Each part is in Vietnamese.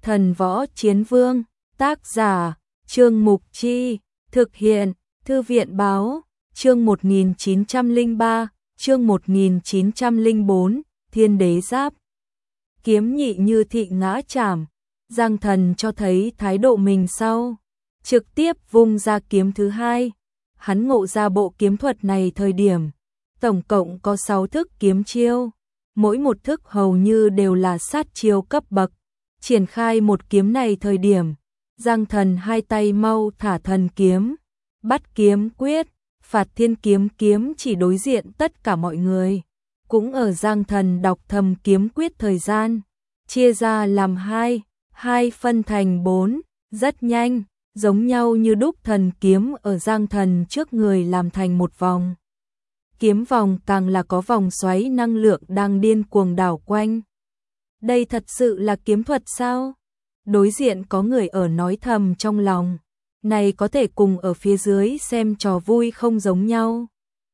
Thần võ chiến vương, tác giả, Trương Mục Chi, thực hiện, Thư viện báo, chương 1903, chương 1904, Thiên Đế Giáp. Kiếm nhị như thị ngã chảm, Giang Thần cho thấy thái độ mình sau, trực tiếp vung ra kiếm thứ hai. Hắn ngộ ra bộ kiếm thuật này thời điểm, tổng cộng có 6 thức kiếm chiêu, mỗi một thức hầu như đều là sát chiêu cấp bậc. Triển khai một kiếm này thời điểm, Giang Thần hai tay mau thả thần kiếm, bắt kiếm quyết, phạt thiên kiếm kiếm chỉ đối diện tất cả mọi người. Cũng ở Giang Thần đọc thầm kiếm quyết thời gian, chia ra làm hai phân thành 4, rất nhanh, giống nhau như đúc thần kiếm ở Giang Thần trước người làm thành một vòng. Kiếm vòng càng là có vòng xoáy năng lượng đang điên cuồng đảo quanh. Đây thật sự là kiếm thuật sao? Đối diện có người ở nói thầm trong lòng, này có thể cùng ở phía dưới xem trò vui không giống nhau.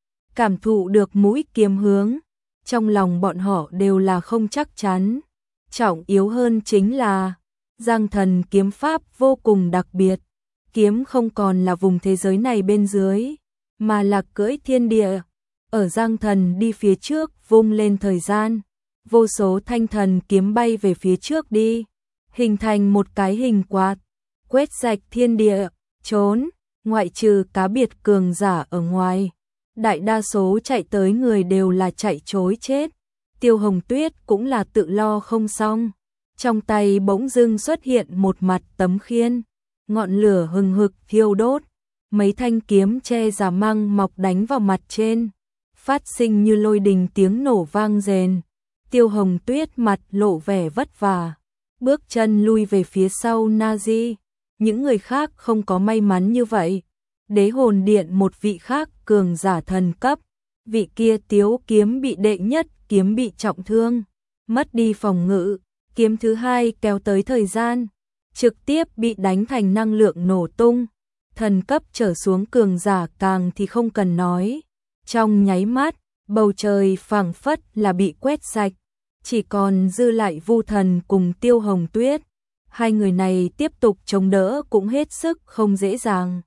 Cảm thụ được mũi kiếm hướng, trong lòng bọn họ đều là không chắc chắn. Trọng yếu hơn chính là, Giang Thần kiếm pháp vô cùng đặc biệt. Kiếm không còn là vùng thế giới này bên dưới, mà là cưỡi thiên địa. Ở Giang Thần đi phía trước vung lên thời gian, vô số thanh thần kiếm bay về phía trước đi, hình thành một cái hình quạt, quét sạch thiên địa, trốn, ngoại trừ cá biệt cường giả ở ngoài. Đại đa số chạy tới người đều là chạy trối chết. Tiêu Hồng Tuyết cũng là tự lo không xong. Trong tay bỗng dưng xuất hiện một mặt tấm khiên, ngọn lửa hừng hực thiêu đốt, mấy thanh kiếm che giả măng mọc đánh vào mặt trên, phát sinh như lôi đình tiếng nổ vang rền. Tiêu Hồng Tuyết mặt lộ vẻ vất vả, bước chân lui về phía sau Nazi. Những người khác không có may mắn như vậy. Đế hồn điện một vị khác cường giả thần cấp, vị kia Tiếu kiếm bị đệ nhất kiếm bị trọng thương, mất đi phòng ngự, kiếm thứ hai kéo tới thời gian, trực tiếp bị đánh thành năng lượng nổ tung. Thần cấp trở xuống cường giả càng thì không cần nói. Trong nháy mắt, bầu trời phảng phất là bị quét sạch, chỉ còn dư lại Vu Thần cùng Tiêu Hồng Tuyết. Hai người này tiếp tục chống đỡ cũng hết sức không dễ dàng.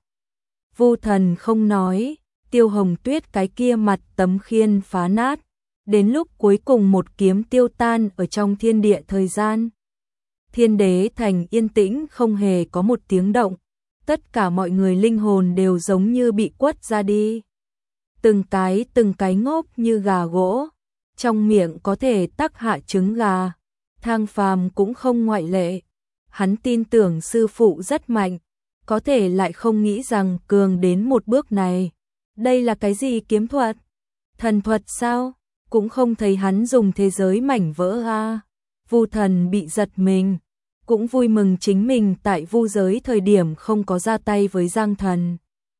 Vu Thần không nói, Tiêu Hồng Tuyết cái kia mặt tấm khiên phá nát, đến lúc cuối cùng một kiếm tiêu tan ở trong thiên địa thời gian. Thiên Đế thành yên tĩnh không hề có một tiếng động, tất cả mọi người linh hồn đều giống như bị quất ra đi. Từng cái ngốc như gà gỗ, trong miệng có thể tắc hạ trứng gà. Thang Phàm cũng không ngoại lệ. Hắn tin tưởng sư phụ rất mạnh, có thể lại không nghĩ rằng cường đến một bước này. Đây là cái gì kiếm thuật? Thần thuật sao? Cũng không thấy hắn dùng thế giới mảnh vỡ a. Vu Thần bị giật mình, cũng vui mừng chính mình tại vu giới thời điểm không có ra tay với Giang Thần.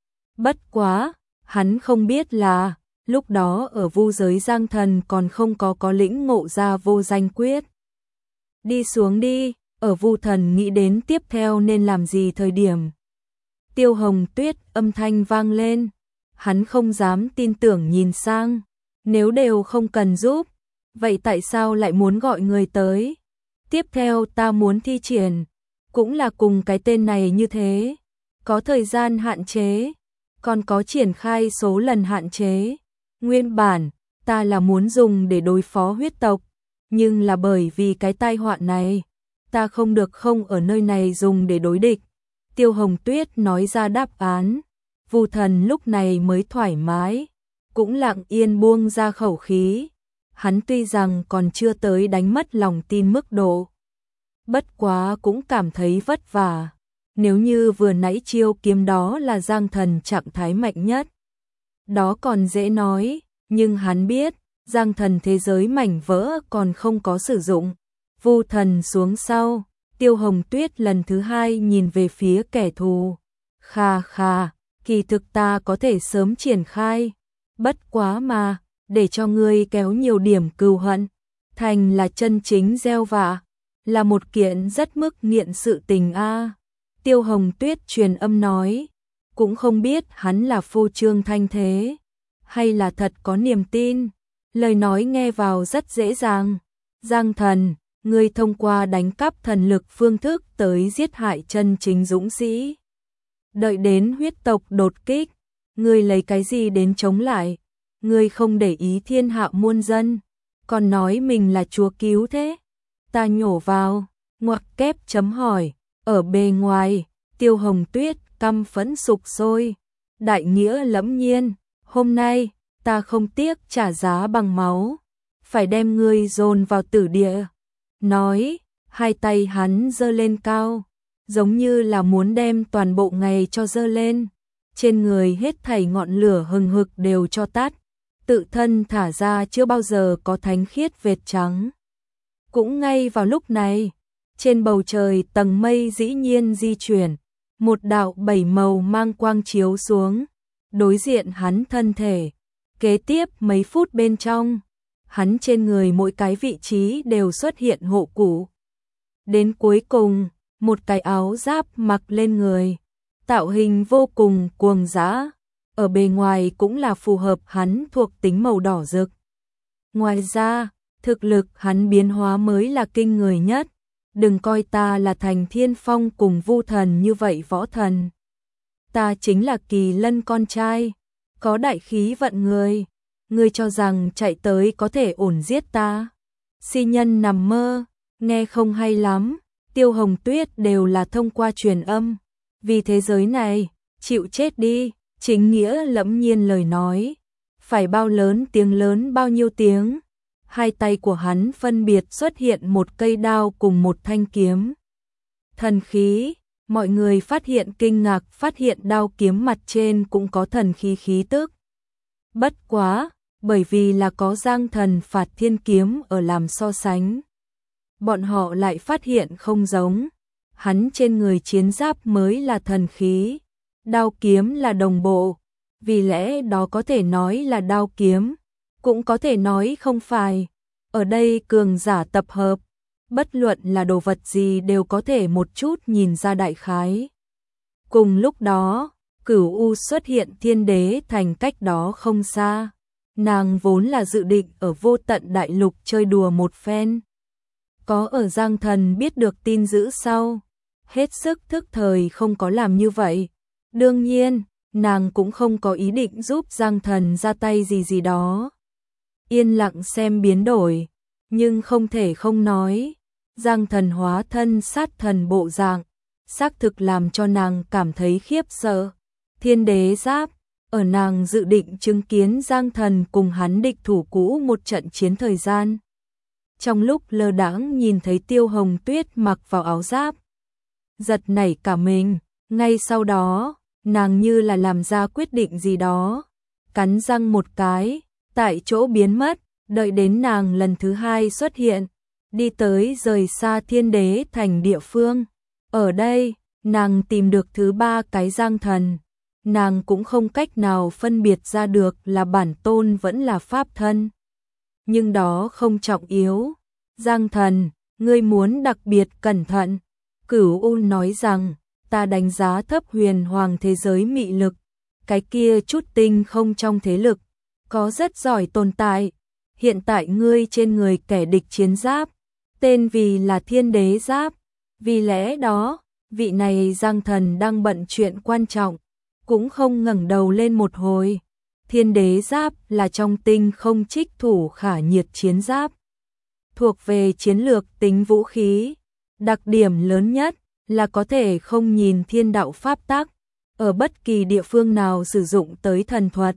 Bất quá, hắn không biết là, lúc đó ở vu giới Giang Thần còn không có lĩnh ngộ ra vô danh quyết. Đi xuống đi, ở Vu Thần nghĩ đến tiếp theo nên làm gì thời điểm. Tiêu Hồng Tuyết âm thanh vang lên, hắn không dám tin tưởng nhìn sang, nếu đều không cần giúp, vậy tại sao lại muốn gọi người tới? Tiếp theo ta muốn thi triển, cũng là cùng cái tên này như thế, có thời gian hạn chế, còn có triển khai số lần hạn chế. Nguyên bản, ta là muốn dùng để đối phó huyết tộc, nhưng là bởi vì cái tai họa này, ta không được không ở nơi này dùng để đối địch. Tiêu Hồng Tuyết nói ra đáp án, Vu Thần lúc này mới thoải mái, cũng lặng yên buông ra khẩu khí. Hắn tuy rằng còn chưa tới đánh mất lòng tin mức độ, bất quá cũng cảm thấy vất vả. Nếu như vừa nãy chiêu kiếm đó là Giang Thần trạng thái mạnh nhất, đó còn dễ nói, nhưng hắn biết, Giang Thần thế giới mảnh vỡ còn không có sử dụng. Vu Thần xuống sau, Tiêu Hồng Tuyết lần thứ hai nhìn về phía kẻ thù. Khà khà, kỳ thực ta có thể sớm triển khai, bất quá mà, để cho ngươi kéo nhiều điểm cừu hận, thành là chân chính gieo vạ, là một kiện rất mức nghiện sự tình a. Tiêu Hồng Tuyết truyền âm nói, cũng không biết hắn là phô trương thanh thế, hay là thật có niềm tin. Lời nói nghe vào rất dễ dàng. Giang Thần, ngươi thông qua đánh cắp thần lực phương thức tới giết hại chân chính dũng sĩ. Đợi đến huyết tộc đột kích, ngươi lấy cái gì đến chống lại? Ngươi không để ý thiên hạ muôn dân, còn nói mình là chúa cứu thế. Ta nhổ vào, ngoặc kép chấm hỏi, ở bề ngoài, Tiêu Hồng Tuyết căm phẫn sục sôi. Đại nghĩa lẫm nhiên, hôm nay, ta không tiếc trả giá bằng máu, phải đem ngươi dồn vào tử địa. Nói, hai tay hắn giơ lên cao, giống như là muốn đem toàn bộ ngày cho giơ lên. Trên người hết thảy ngọn lửa hừng hực đều cho tắt, tự thân thả ra chưa bao giờ có thánh khiết vệt trắng. Cũng ngay vào lúc này, trên bầu trời tầng mây dĩ nhiên di chuyển, một đạo bảy màu mang quang chiếu xuống, đối diện hắn thân thể. Kế tiếp mấy phút bên trong, hắn trên người mỗi cái vị trí đều xuất hiện hộ cụ. Đến cuối cùng, một cái áo giáp mặc lên người, tạo hình vô cùng cuồng dã, ở bề ngoài cũng là phù hợp hắn thuộc tính màu đỏ rực. Ngoài ra, thực lực hắn biến hóa mới là kinh người nhất. Đừng coi ta là Thành Thiên Phong cùng Vu Thần như vậy võ thần. Ta chính là Kỳ Lân con trai, có đại khí vận người. Ngươi cho rằng chạy tới có thể ổn giết ta? Si nhân nằm mơ, nghe không hay lắm. Tiêu Hồng Tuyết đều là thông qua truyền âm. Vì thế giới này, chịu chết đi, chính nghĩa lẫm nhiên lời nói. Phải bao lớn tiếng lớn bao nhiêu tiếng. Hai tay của hắn phân biệt xuất hiện một cây đao cùng một thanh kiếm. Thần khí, mọi người phát hiện kinh ngạc, phát hiện đao kiếm mặt trên cũng có thần khí khí tức. Bất quá, bởi vì là có Giang Thần Phạt Thiên kiếm ở làm so sánh. Bọn họ lại phát hiện không giống, hắn trên người chiến giáp mới là thần khí, đao kiếm là đồng bộ, vì lẽ đó có thể nói là đao kiếm, cũng có thể nói không phải. Ở đây cường giả tập hợp, bất luận là đồ vật gì đều có thể một chút nhìn ra đại khái. Cùng lúc đó, Cửu U xuất hiện Thiên Đế Thành cách đó không xa. Nàng vốn là dự định ở Vô Tận Đại Lục chơi đùa một phen. Có ở Giang Thần biết được tin dữ sau, hết sức thức thời không có làm như vậy. Đương nhiên, nàng cũng không có ý định giúp Giang Thần ra tay gì đó. Yên lặng xem biến đổi, nhưng không thể không nói. Giang Thần hóa thân sát thần bộ dạng, xác thực làm cho nàng cảm thấy khiếp sợ. Thiên Đế giáp, ở nàng dự định chứng kiến Giang Thần cùng hắn địch thủ cũ một trận chiến thời gian. Trong lúc lơ đãng nhìn thấy Tiêu Hồng Tuyết mặc vào áo giáp, giật nảy cả mình, ngay sau đó, nàng như là làm ra quyết định gì đó, cắn răng một cái, tại chỗ biến mất, đợi đến nàng lần thứ hai xuất hiện, đi tới rời xa Thiên Đế Thành địa phương. Ở đây, nàng tìm được thứ ba cái Giang Thần. Nàng cũng không cách nào phân biệt ra được là bản tôn vẫn là pháp thân. Nhưng đó không trọng yếu. Giang Thần, ngươi muốn đặc biệt cẩn thận. Cửu U nói rằng, ta đánh giá thấp huyền hoàng thế giới mị lực. Cái kia chút tinh không trong thế lực, có rất giỏi tồn tại. Hiện tại ngươi trên người kẻ địch chiến giáp, tên vì là Thiên Đế giáp. Vì lẽ đó, vị này Giang Thần đang bận chuyện quan trọng, cũng không ngẩng đầu lên một hồi. Thiên Đế giáp là trong tinh không trích thủ khả nhiệt chiến giáp, thuộc về chiến lược tính vũ khí. Đặc điểm lớn nhất là có thể không nhìn thiên đạo pháp tắc, ở bất kỳ địa phương nào sử dụng tới thần thuật.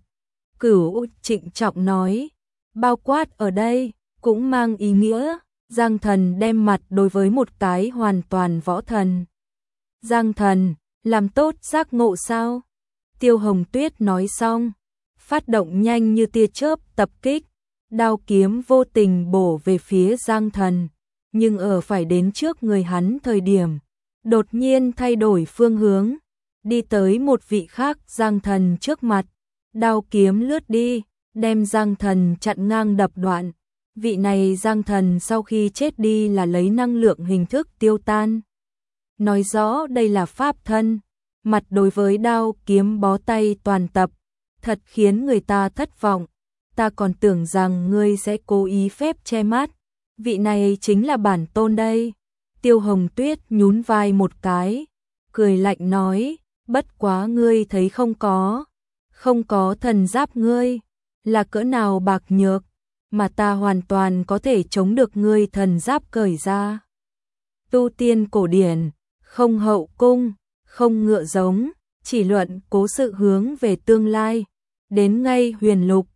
Cửu trịnh trọng nói, bao quát ở đây cũng mang ý nghĩa Giang Thần đem mặt đối với một cái hoàn toàn võ thần. Giang Thần, làm tốt giác ngộ sao? Tiêu Hồng Tuyết nói xong, phát động nhanh như tia chớp tập kích, đao kiếm vô tình bổ về phía Giang Thần, nhưng ở phải đến trước người hắn thời điểm, đột nhiên thay đổi phương hướng, đi tới một vị khác Giang Thần trước mặt, đao kiếm lướt đi, đem Giang Thần chặn ngang đập đoạn. Vị này Giang Thần sau khi chết đi là lấy năng lượng hình thức tiêu tan. Nói rõ đây là pháp thân, mặt đối với đao kiếm bó tay toàn tập, thật khiến người ta thất vọng. Ta còn tưởng rằng ngươi sẽ cố ý phép che mắt, vị này chính là bản tôn đây. Tiêu Hồng Tuyết nhún vai một cái, cười lạnh nói, bất quá ngươi thấy không có thần giáp ngươi, là cỡ nào bạc nhược, mà ta hoàn toàn có thể chống được ngươi thần giáp cởi ra. Tu tiên cổ điển, không hậu cung, không ngựa giống, chỉ luận cố sự hướng về tương lai, đến ngay huyền lục,